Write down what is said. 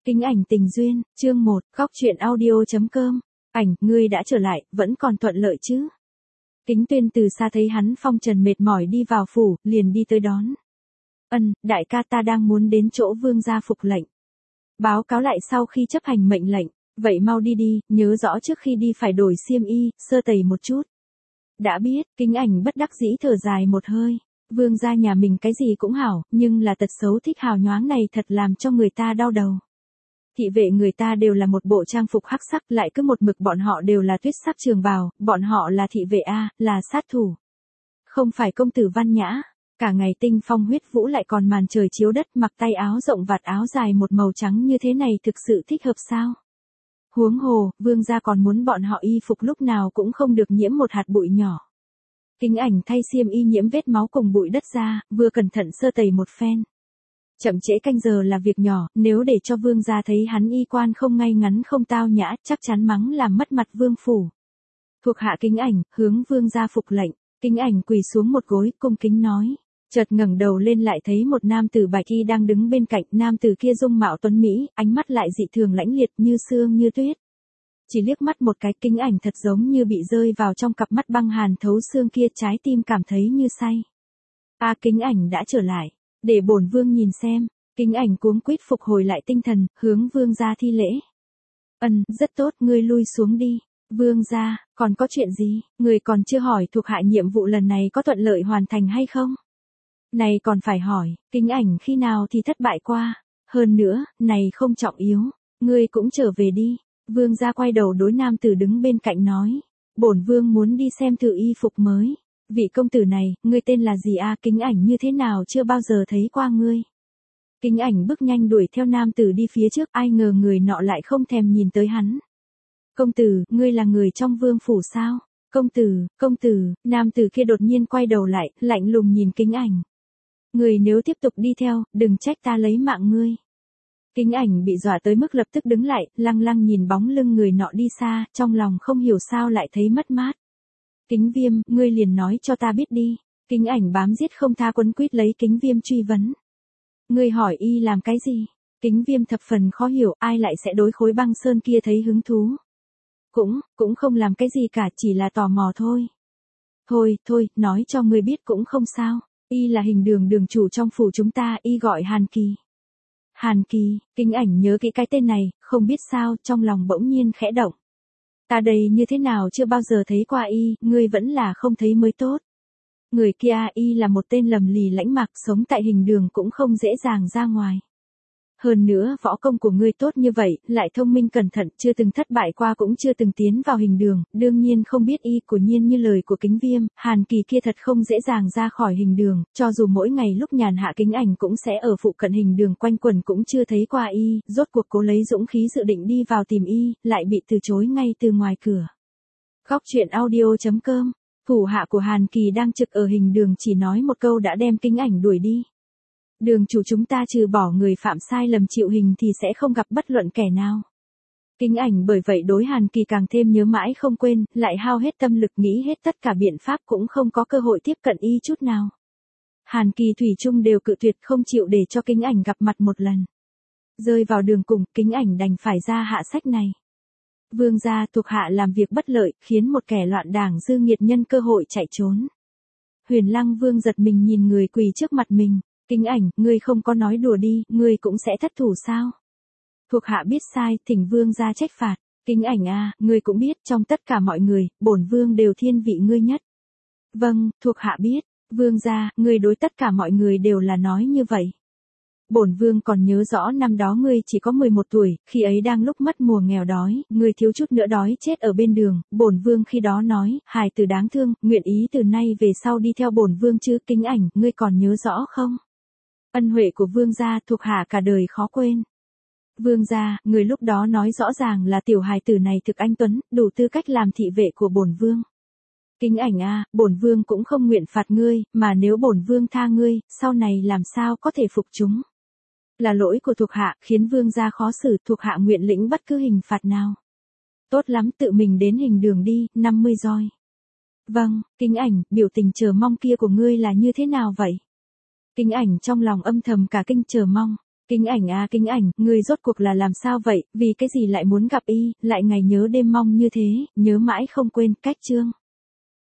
Kính ảnh tình duyên, chương 1, góc truyện audio.com. Ảnh, ngươi đã trở lại, vẫn còn thuận lợi chứ? Kính Tuyên từ xa thấy hắn phong trần mệt mỏi đi vào phủ, liền đi tới đón. Đại ca ta đang muốn đến chỗ vương gia phục lệnh. Báo cáo lại sau khi chấp hành mệnh lệnh, vậy mau đi đi, nhớ rõ trước khi đi phải đổi xiêm y, sơ tẩy một chút. Đã biết, Kính ảnh bất đắc dĩ thở dài một hơi. Vương gia nhà mình cái gì cũng hảo, nhưng là tật xấu thích hào nhoáng này thật làm cho người ta đau đầu. Thị vệ người ta đều là một bộ trang phục hắc sắc, lại cứ một mực bọn họ đều là tuyết sắc trường bào, bọn họ là thị vệ a, là sát thủ. Không phải công tử văn nhã, cả ngày tinh phong huyết vũ lại còn màn trời chiếu đất, mặc tay áo rộng vạt áo dài một màu trắng như thế này thực sự thích hợp sao? Huống hồ, vương gia còn muốn bọn họ y phục lúc nào cũng không được nhiễm một hạt bụi nhỏ. Kính ảnh thay xiêm y nhiễm vết máu cùng bụi đất ra, vừa cẩn thận sơ tẩy một phen. Chậm trễ canh giờ là việc nhỏ, nếu để cho vương gia thấy hắn y quan không ngay ngắn không tao nhã, chắc chắn mắng làm mất mặt vương phủ. Thuộc hạ Kính ảnh, hướng vương gia phục lệnh. Kính ảnh quỳ xuống một gối, cung kính nói. Chợt ngẩng đầu lên lại thấy một nam tử bạch y đang đứng bên cạnh, nam tử kia dung mạo tuấn mỹ, ánh mắt lại dị thường lãnh liệt như sương như tuyết. Chỉ liếc mắt một cái, Kính ảnh thật giống như bị rơi vào trong cặp mắt băng hàn thấu xương kia, trái tim cảm thấy như say. Kính ảnh đã trở lại. Để bổn vương nhìn xem. Kính ảnh cuống quýt phục hồi lại tinh thần, hướng vương gia thi lễ. Rất tốt, ngươi lui xuống đi. Vương gia, còn có chuyện gì? Ngươi còn chưa hỏi thuộc hạ nhiệm vụ lần này có thuận lợi hoàn thành hay không? Này còn phải hỏi, Kính ảnh khi nào thì thất bại qua? Hơn nữa, này không trọng yếu. Ngươi cũng trở về đi. Vương gia quay đầu đối nam tử đứng bên cạnh nói. Bổn vương muốn đi xem thử y phục mới. Vị công tử này, ngươi tên là gì Kính ảnh như thế nào chưa bao giờ thấy qua ngươi. Kính ảnh bước nhanh đuổi theo nam tử đi phía trước, ai ngờ người nọ lại không thèm nhìn tới hắn. Công tử, ngươi là người trong vương phủ sao? Công tử, nam tử kia đột nhiên quay đầu lại, lạnh lùng nhìn Kính ảnh. Ngươi nếu tiếp tục đi theo, đừng trách ta lấy mạng ngươi. Kính ảnh bị dọa tới mức lập tức đứng lại, lăng lăng nhìn bóng lưng người nọ đi xa, trong lòng không hiểu sao lại thấy mất mát. Kính Viêm, ngươi liền nói cho ta biết đi. Kính ảnh bám giết không tha quấn quýt lấy Kính Viêm truy vấn. Ngươi hỏi y làm cái gì? Kính Viêm thập phần khó hiểu, ai lại sẽ đối khối băng sơn kia thấy hứng thú. Cũng không làm cái gì cả, chỉ là tò mò thôi. Thôi, nói cho ngươi biết cũng không sao. Y là hình đường đường chủ trong phủ chúng ta, y gọi Hàn Kỳ. Hàn Kỳ, Kính ảnh nhớ kỹ cái tên này, không biết sao, trong lòng bỗng nhiên khẽ động. Ta đây như thế nào chưa bao giờ thấy qua y, ngươi vẫn là không thấy mới tốt. Người kia y là một tên lầm lì lãnh mạc, sống tại hình đường cũng không dễ dàng ra ngoài. Hơn nữa võ công của ngươi tốt như vậy, lại thông minh cẩn thận, chưa từng thất bại qua cũng chưa từng tiến vào hình đường, đương nhiên không biết y. Của nhiên như lời của Kính Viêm, Hàn Kỳ kia thật không dễ dàng ra khỏi hình đường, cho dù mỗi ngày lúc nhàn hạ Kính ảnh cũng sẽ ở phụ cận hình đường quanh quẩn cũng chưa thấy qua y, rốt cuộc cố lấy dũng khí dự định đi vào tìm y, lại bị từ chối ngay từ ngoài cửa. Góc truyện audio.com. Thủ hạ của Hàn Kỳ đang trực ở hình đường chỉ nói một câu đã đem Kính ảnh đuổi đi. Đường chủ chúng ta trừ bỏ người phạm sai lầm chịu hình thì sẽ không gặp bất luận kẻ nào. Kính ảnh bởi vậy đối Hàn Kỳ càng thêm nhớ mãi không quên, lại hao hết tâm lực nghĩ hết tất cả biện pháp cũng không có cơ hội tiếp cận y chút nào. Hàn Kỳ thủy chung đều cự tuyệt không chịu để cho Kính ảnh gặp mặt một lần. Rơi vào đường cùng, Kính ảnh đành phải ra hạ sách này. Vương gia thuộc hạ làm việc bất lợi, khiến một kẻ loạn đảng dư nghiệt nhân cơ hội chạy trốn. Huyền Lăng Vương giật mình nhìn người quỳ trước mặt mình. Kính ảnh, ngươi không có nói đùa đi, ngươi cũng sẽ thất thủ sao? Thuộc hạ biết sai, thỉnh vương gia trách phạt. Kính ảnh ngươi cũng biết, trong tất cả mọi người, bổn vương đều thiên vị ngươi nhất. Vâng, thuộc hạ biết, vương gia, ngươi đối tất cả mọi người đều là nói như vậy. Bổn vương còn nhớ rõ năm đó ngươi chỉ có 11 tuổi, khi ấy đang lúc mất mùa nghèo đói, ngươi thiếu chút nữa đói chết ở bên đường, bổn vương khi đó nói, hài tử đáng thương, nguyện ý từ nay về sau đi theo bổn vương chứ. Kính ảnh, ngươi còn nhớ rõ không? Ân huệ của vương gia thuộc hạ cả đời khó quên. Vương gia, người lúc đó nói rõ ràng là tiểu hài tử này thực anh tuấn, đủ tư cách làm thị vệ của bổn vương. Kính ảnh bổn vương cũng không nguyện phạt ngươi, mà nếu bổn vương tha ngươi, sau này làm sao có thể phục chúng. Là lỗi của thuộc hạ, khiến vương gia khó xử, thuộc hạ nguyện lĩnh bất cứ hình phạt nào. Tốt lắm, tự mình đến hình đường đi, 50 roi. Vâng, Kính ảnh, biểu tình chờ mong kia của ngươi là như thế nào vậy? Kính ảnh trong lòng âm thầm cả kinh chờ mong. Kính Ảnh à Kính Ảnh, ngươi rốt cuộc là làm sao vậy, vì cái gì lại muốn gặp y, lại ngày nhớ đêm mong như thế, nhớ mãi không quên, cách chương.